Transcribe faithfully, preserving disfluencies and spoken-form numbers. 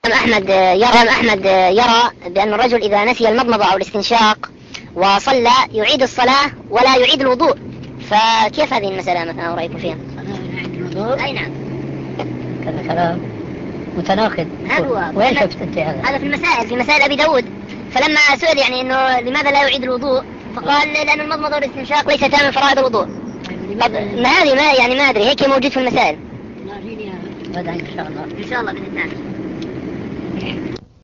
أحمد يرى أحمد يرى بأن الرجل إذا نسي المضمضة أو الاستنشاق وصلى يعيد الصلاة ولا يعيد الوضوء، فكيف هذه المسألة مثلا رأيكم فيها؟ يعيد الوضوء؟ أي نعم. هذا كلام متناقض. وين شفت أنت هذا؟ هذا في المسائل في مسائل أبي داود، فلما سئل يعني إنه لماذا لا يعيد الوضوء فقال لأن المضمضة والاستنشاق ليستا من فرائض الوضوء. طب ما هذه ما يعني ما أدري، هيك موجود في المسائل. غدا إن شاء الله. إن شاء الله بإذن الله.